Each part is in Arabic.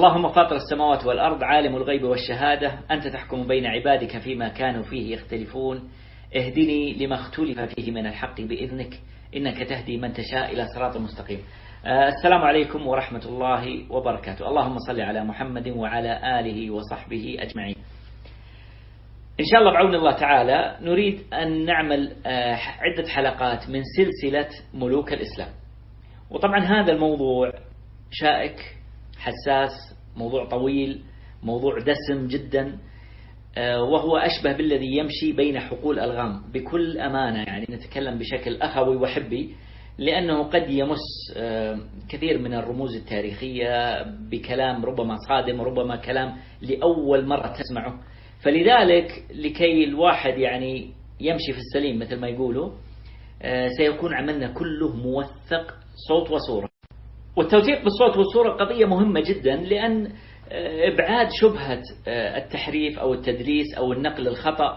اللهم فاطر السماوات والأرض عالم الغيب والشهادة أنت تحكم بين عبادك فيما كانوا فيه يختلفون اهدني لما اختلف فيه من الحق بإذنك إنك تهدي من تشاء إلى صراط مستقيم. السلام عليكم ورحمة الله وبركاته. اللهم صل على محمد وعلى آله وصحبه أجمعين. إن شاء الله بعون الله تعالى نريد أن نعمل عدة حلقات من سلسلة ملوك الإسلام. وطبعا هذا الموضوع شائك حساس، موضوع طويل، موضوع دسم جدا، وهو أشبه بالذي يمشي بين حقول ألغام بكل أمانة. يعني نتكلم بشكل أخوي وحبي، لأنه قد يمس كثير من الرموز التاريخية بكلام ربما صادم، ربما كلام لأول مرة تسمعه. فلذلك لكي الواحد يعني يمشي في السليم مثل ما يقولوا، سيكون عملنا كله موثق صوت وصورة. والتوثيق بالصوت والصورة قضية مهمة جدا، لأن إبعاد شبهة التحريف أو التدليس أو النقل الخطأ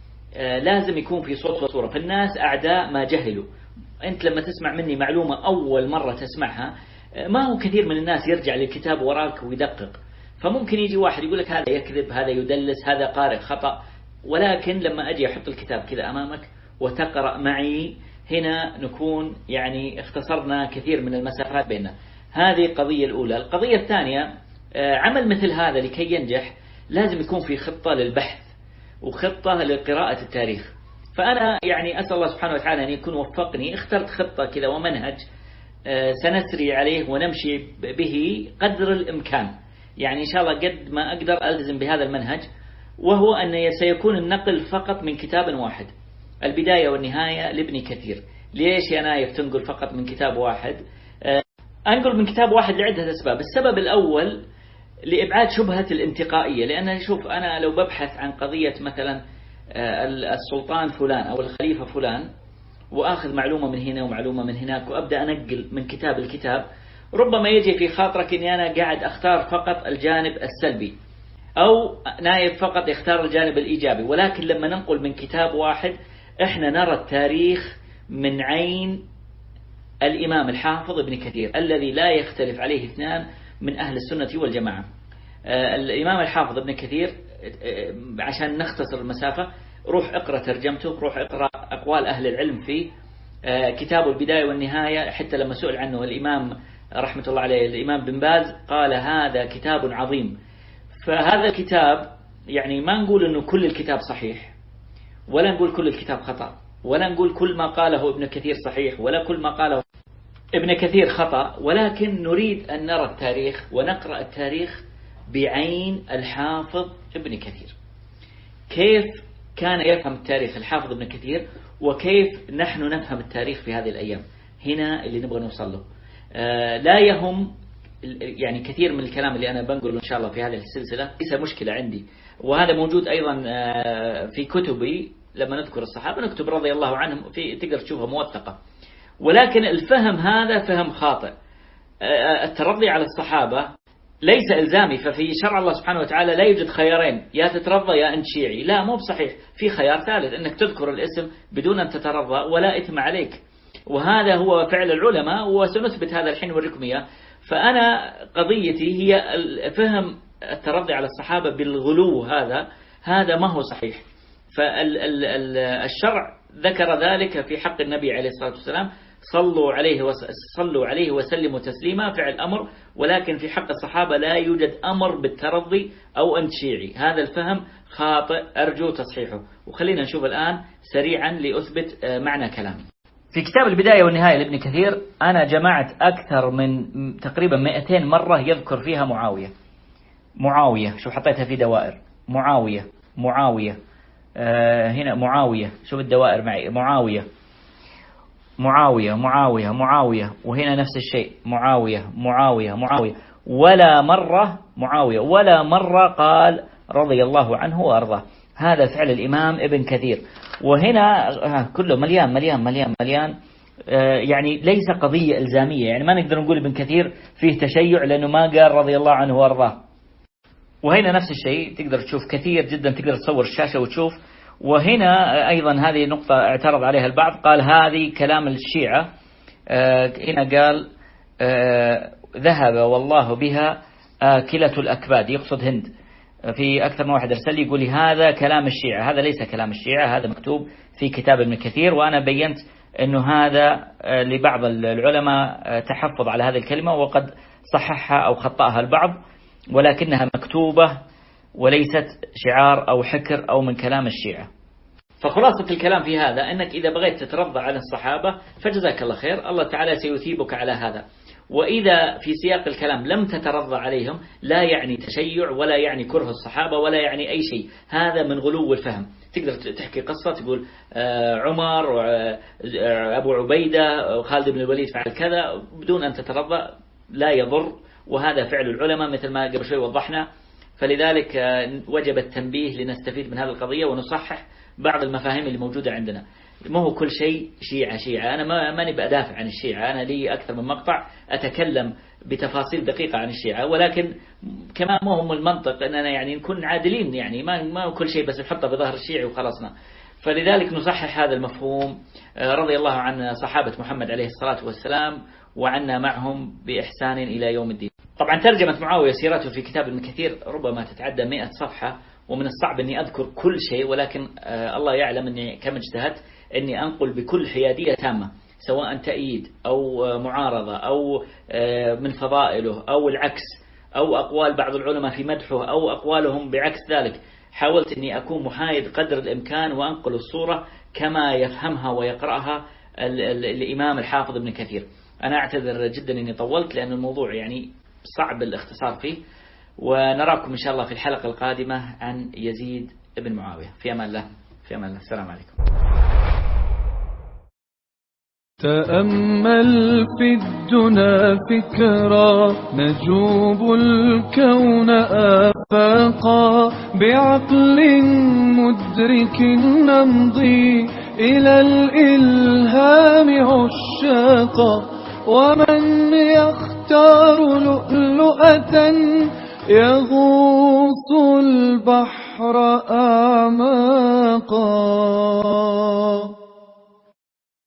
لازم يكون في صوت وصورة. فالناس أعداء ما جهلوا. أنت لما تسمع مني معلومة أول مرة تسمعها، ما هو كثير من الناس يرجع للكتاب وراك ويدقق. فممكن يجي واحد يقول لك هذا يكذب، هذا يدلس، هذا قارئ خطأ. ولكن لما أجي أحط الكتاب كذا أمامك وتقرأ معي، هنا نكون يعني اختصرنا كثير من المسافات بيننا. هذه القضية الأولى. القضية الثانية، عمل مثل هذا لكي ينجح لازم يكون في خطة للبحث وخطة لقراءة التاريخ. فأنا يعني أسأل الله سبحانه وتعالى أن يكون وفقني. اخترت خطة كذا ومنهج سنسري عليه ونمشي به قدر الإمكان. يعني إن شاء الله قد ما أقدر ألتزم بهذا المنهج، وهو أن سيكون النقل فقط من كتاب واحد، البداية والنهاية لابن كثير. ليش يا نايف تنقل فقط من كتاب واحد؟ أنقل من كتاب واحد لعدة أسباب. السبب الأول لإبعاد شبهة الانتقائية، لأن شوف أنا لو ببحث عن قضية مثلا السلطان فلان أو الخليفة فلان، وآخذ معلومة من هنا ومعلومة من هناك وأبدأ أنقل من كتاب الكتاب، ربما يجي في خاطرك أني أنا قاعد أختار فقط الجانب السلبي، أو نايف فقط يختار الجانب الإيجابي. ولكن لما ننقل من كتاب واحد، إحنا نرى التاريخ من عين الإمام الحافظ ابن كثير الذي لا يختلف عليه اثنان من أهل السنة والجماعة. الإمام الحافظ ابن كثير، عشان نختصر المسافة، روح اقرأ ترجمته، روح اقرأ أقوال أهل العلم فيه. كتاب البداية والنهاية، حتى لما سئل عنه الإمام رحمة الله عليه الإمام بن باز قال هذا كتاب عظيم. فهذا الكتاب يعني ما نقول أنه كل الكتاب صحيح، ولا نقول كل الكتاب خطأ، ولا نقول كل ما قاله ابن كثير صحيح، ولا كل ما قاله ابن كثير خطأ. ولكن نريد أن نرى التاريخ ونقرأ التاريخ بعين الحافظ ابن كثير. كيف كان يفهم التاريخ الحافظ ابن كثير، وكيف نحن نفهم التاريخ في هذه الأيام. هنا اللي نبغى نوصل له. لا يهم يعني كثير من الكلام اللي أنا بنقوله إن شاء الله في هذه السلسلة ليس مشكلة عندي، وهذا موجود أيضا في كتبي. لما نذكر الصحابة نكتب رضي الله عنهم، في تقدر تشوفها موثقة. ولكن الفهم هذا فهم خاطئ. الترضي على الصحابة ليس إلزامي. ففي شرع الله سبحانه وتعالى لا يوجد خيارين، يا تترضى يا أنت شيعي. لا، مو بصحيح. في خيار ثالث، أنك تذكر الاسم بدون أن تترضى ولا إثم عليك. وهذا هو فعل العلماء، وسنثبت هذا الحين ونوريكم إياه. فأنا قضيتي هي فهم الترضي على الصحابة بالغلو. هذا ما هو صحيح. فالشرع ذكر ذلك في حق النبي عليه الصلاة والسلام، صلوا عليه وسلموا تسليما، فعل أمر. ولكن في حق الصحابة لا يوجد أمر بالترضي أو أنت شيعي. هذا الفهم خاطئ، أرجو تصحيحه. وخلينا نشوف الآن سريعا لأثبت معنى كلامي. في كتاب البداية والنهاية لابن كثير أنا جمعت أكثر من تقريبا 200 مرة يذكر فيها معاوية. شوف حطيتها في دوائر، معاوية هنا معاوية. شوف الدوائر معي، معاوية. وهنا نفس الشيء، معاوية. ولا مرة قال رضي الله عنه وأرضاه. هذا فعل الإمام ابن كثير. وهنا كله مليان. يعني ليس قضية إلزامية. يعني ما نقدر نقول ابن كثير فيه تشيع لأنه ما قال رضي الله عنه وأرضاه. وهنا نفس الشيء، تقدر تشوف كثير جدا، تقدر تصور الشاشة وتشوف. وهنا أيضا هذه نقطة اعترض عليها البعض، قال هذه كلام الشيعة. هنا قال ذهب والله بها آكلة الأكباد، يقصد هند. في أكثر من واحد أرسل لي يقول لي هذا كلام الشيعة. هذا ليس كلام الشيعة، هذا مكتوب في كتاب ابن كثير، وأنا بينت أنه هذا لبعض العلماء تحفظ على هذه الكلمة، وقد صححها أو خطأها البعض، ولكنها مكتوبة وليست شعار أو حكر أو من كلام الشيعة. فخلاصة الكلام في هذا أنك إذا بغيت تترضى على الصحابة فجزاك الله خير، الله تعالى سيثيبك على هذا. وإذا في سياق الكلام لم تترضى عليهم لا يعني تشيع ولا يعني كره الصحابة ولا يعني أي شيء، هذا من غلو الفهم. تقدر تحكي قصة تقول عمر أبو عبيدة وخالد بن الوليد فعل كذا بدون أن تترضى، لا يضر، وهذا فعل العلماء مثل ما قبل شوي وضحنا. فلذلك وجب التنبيه لنستفيد من هذه القضية ونصحح بعض المفاهيم اللي موجودة عندنا. ما هو كل شيء شيعة. أنا ما نبقى أدافع عن الشيعة، أنا لي أكثر من مقطع أتكلم بتفاصيل دقيقة عن الشيعة، ولكن كمان ما هم المنطق أننا يعني نكون عادلين، يعني ما كل شيء بس نحطه في ظهر الشيعي وخلصنا. فلذلك نصحح هذا المفهوم. رضي الله عن صحابة محمد عليه الصلاة والسلام وعنا معهم بإحسان إلى يوم الدين. طبعا ترجمة معاوية سيرته في كتاب ابن كثير ربما تتعدى 100 صفحة، ومن الصعب أني أذكر كل شيء، ولكن الله يعلم أني كم اجتهدت أني أنقل بكل حيادية تامة، سواء تأييد أو معارضة أو من فضائله أو العكس أو أقوال بعض العلماء في مدحه أو أقوالهم بعكس ذلك. حاولت أني أكون محايد قدر الإمكان وأنقل الصورة كما يفهمها ويقرأها الإمام الحافظ ابن كثير. أنا أعتذر جدا أني طولت، لأن الموضوع يعني صعب الاختصار فيه. ونراكم إن شاء الله في الحلقة القادمة عن يزيد بن معاوية. في أمان الله. في أمان الله. السلام عليكم. تأمل في الدنا فكرا، نجوب الكون آفاقا، بعقل مدرك نمضي إلى الإلهام عشاقا، ومن يختار لؤلؤة يغوص البحر أعماقا.